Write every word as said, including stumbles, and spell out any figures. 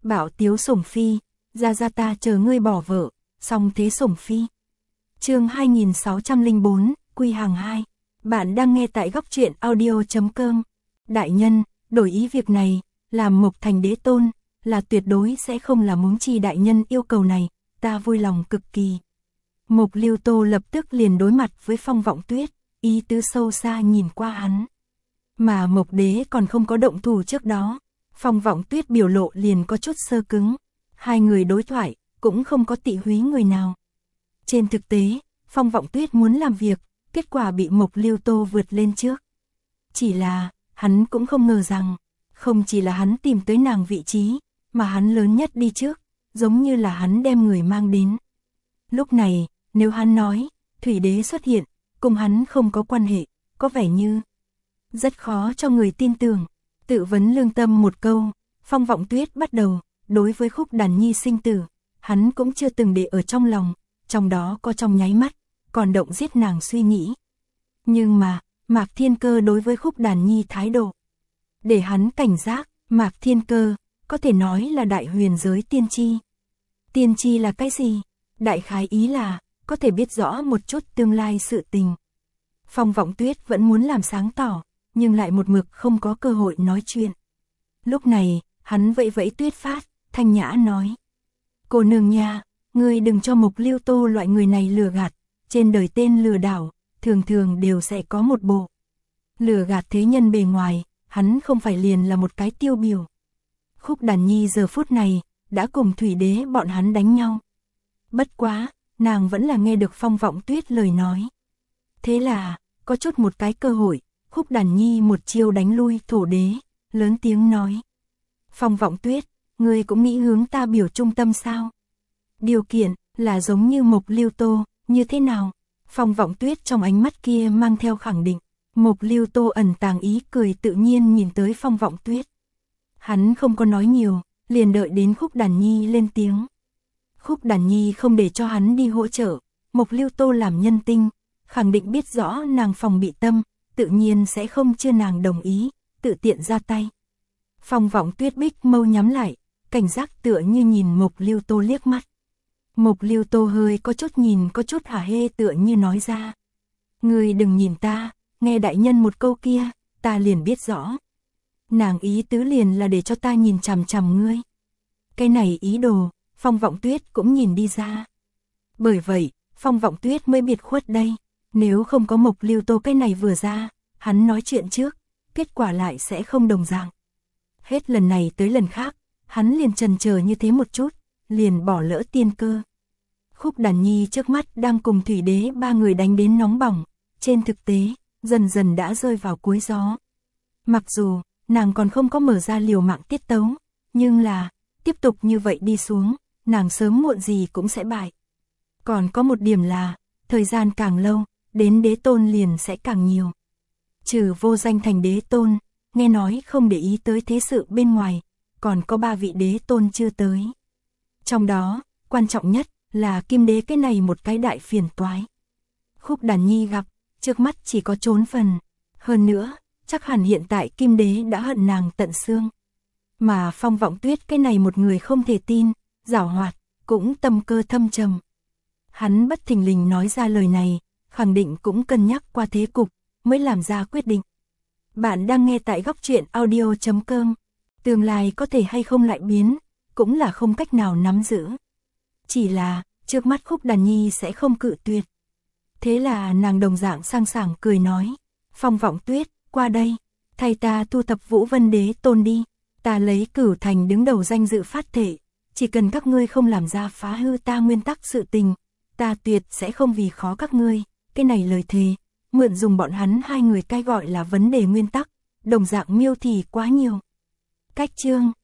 Bảo Tiếu Sủng Phi, ra ra ta chờ ngươi bỏ vợ, xong thế Sủng Phi. Chương hai nghìn sáu trăm lẻ bốn, Quy Hàng hai. Bạn đang nghe tại góc truyện audio chấm com. Đại nhân, đổi ý việc này, làm Mộc thành đế tôn, là tuyệt đối sẽ không làm huống chi đại nhân yêu cầu này, ta vui lòng cực kỳ. Mộc Lưu Tô lập tức liền đối mặt với Phong Vọng Tuyết, ý tứ sâu xa nhìn qua hắn. Mà Mộc đế còn không có động thủ trước đó, Phong Vọng Tuyết biểu lộ liền có chút sơ cứng. Hai người đối thoại, cũng không có tị húy người nào. Trên thực tế, Phong Vọng Tuyết muốn làm việc, kết quả bị Mộc Lưu Tô vượt lên trước. Chỉ là, hắn cũng không ngờ rằng, không chỉ là hắn tìm tới nàng vị trí, mà hắn lớn nhất đi trước, giống như là hắn đem người mang đến. Lúc này, nếu hắn nói, Thủy Đế xuất hiện, cùng hắn không có quan hệ, có vẻ như rất khó cho người tin tưởng. Tự vấn lương tâm một câu, Phong Vọng Tuyết bắt đầu, đối với Khúc Đàn Nhi sinh tử, hắn cũng chưa từng để ở trong lòng, trong đó có trong nháy mắt, còn động giết nàng suy nghĩ. Nhưng mà, Mạc Thiên Cơ đối với Khúc Đàn Nhi thái độ, để hắn cảnh giác. Mạc Thiên Cơ, có thể nói là đại huyền giới tiên tri. Tiên tri là cái gì? Đại khái ý là, có thể biết rõ một chút tương lai sự tình. Phong Vọng Tuyết vẫn muốn làm sáng tỏ, nhưng lại một mực không có cơ hội nói chuyện. Lúc này, hắn vẫy vẫy Tuyết Phát, thanh nhã nói. Cô nương nha, ngươi đừng cho Mộc Lưu Tô loại người này lừa gạt, trên đời tên lừa đảo, thường thường đều sẽ có một bộ. Lừa gạt thế nhân bề ngoài, hắn không phải liền là một cái tiêu biểu. Khúc Đàn Nhi giờ phút này, đã cùng Thủy Đế bọn hắn đánh nhau. Bất quá, nàng vẫn là nghe được Phong Vọng Tuyết lời nói. Thế là, có chút một cái cơ hội, Khúc Đàn Nhi một chiêu đánh lui Thổ Đế, lớn tiếng nói. Phong Vọng Tuyết, ngươi cũng nghĩ hướng ta biểu trung tâm sao? Điều kiện, là giống như Mộc Lưu Tô, như thế nào? Phong Vọng Tuyết trong ánh mắt kia mang theo khẳng định. Mộc Lưu Tô ẩn tàng ý cười tự nhiên nhìn tới Phong Vọng Tuyết. Hắn không có nói nhiều, liền đợi đến Khúc Đàn Nhi lên tiếng. Khúc Đàn Nhi không để cho hắn đi hỗ trợ, Mộc Lưu Tô làm nhân tinh, khẳng định biết rõ nàng phòng bị tâm, tự nhiên sẽ không chưa nàng đồng ý, tự tiện ra tay. Phong Vọng Tuyết bích mâu nhắm lại, cảnh giác tựa như nhìn Mộc Lưu Tô liếc mắt. Mộc Lưu Tô hơi có chút nhìn có chút hả hê tựa như nói ra. Ngươi đừng nhìn ta, nghe đại nhân một câu kia, ta liền biết rõ. Nàng ý tứ liền là để cho ta nhìn chằm chằm ngươi. Cái này ý đồ, Phong Vọng Tuyết cũng nhìn đi ra. Bởi vậy, Phong Vọng Tuyết mới biệt khuất đây. Nếu không có Mộc Lưu Tô cái này vừa ra, hắn nói chuyện trước, kết quả lại sẽ không đồng dạng. Hết lần này tới lần khác, hắn liền chần chờ như thế một chút, liền bỏ lỡ tiên cơ. Khúc Đàn Nhi trước mắt đang cùng Thủy Đế ba người đánh đến nóng bỏng, trên thực tế, dần dần đã rơi vào cuối gió. Mặc dù, nàng còn không có mở ra liều mạng tiết tấu, nhưng là, tiếp tục như vậy đi xuống, nàng sớm muộn gì cũng sẽ bại. Còn có một điểm là, thời gian càng lâu, đến đế tôn liền sẽ càng nhiều. Trừ Vô Danh thành đế tôn, nghe nói không để ý tới thế sự bên ngoài, còn có ba vị đế tôn chưa tới. Trong đó, quan trọng nhất là Kim Đế cái này một cái đại phiền toái. Khúc Đàn Nhi gặp, trước mắt chỉ có trốn phần. Hơn nữa, chắc hẳn hiện tại Kim Đế đã hận nàng tận xương. Mà Phong Vọng Tuyết cái này một người không thể tin, giảo hoạt, cũng tâm cơ thâm trầm. Hắn bất thình lình nói ra lời này, khẳng định cũng cân nhắc qua thế cục, mới làm ra quyết định. Bạn đang nghe tại góc truyện audio chấm com. Tương lai có thể hay không lại biến, cũng là không cách nào nắm giữ. Chỉ là, trước mắt Khúc Đàn Nhi sẽ không cự tuyệt. Thế là nàng đồng dạng sang sảng cười nói. Phong Vọng Tuyết, qua đây, thay ta thu thập Vũ Vân Đế tôn đi. Ta lấy Cửu Thành đứng đầu danh dự phát thể. Chỉ cần các ngươi không làm ra phá hư ta nguyên tắc sự tình, ta tuyệt sẽ không vì khó các ngươi. Cái này lời thề, mượn dùng bọn hắn hai người cái gọi là vấn đề nguyên tắc, đồng dạng miêu thì quá nhiều. Cách chương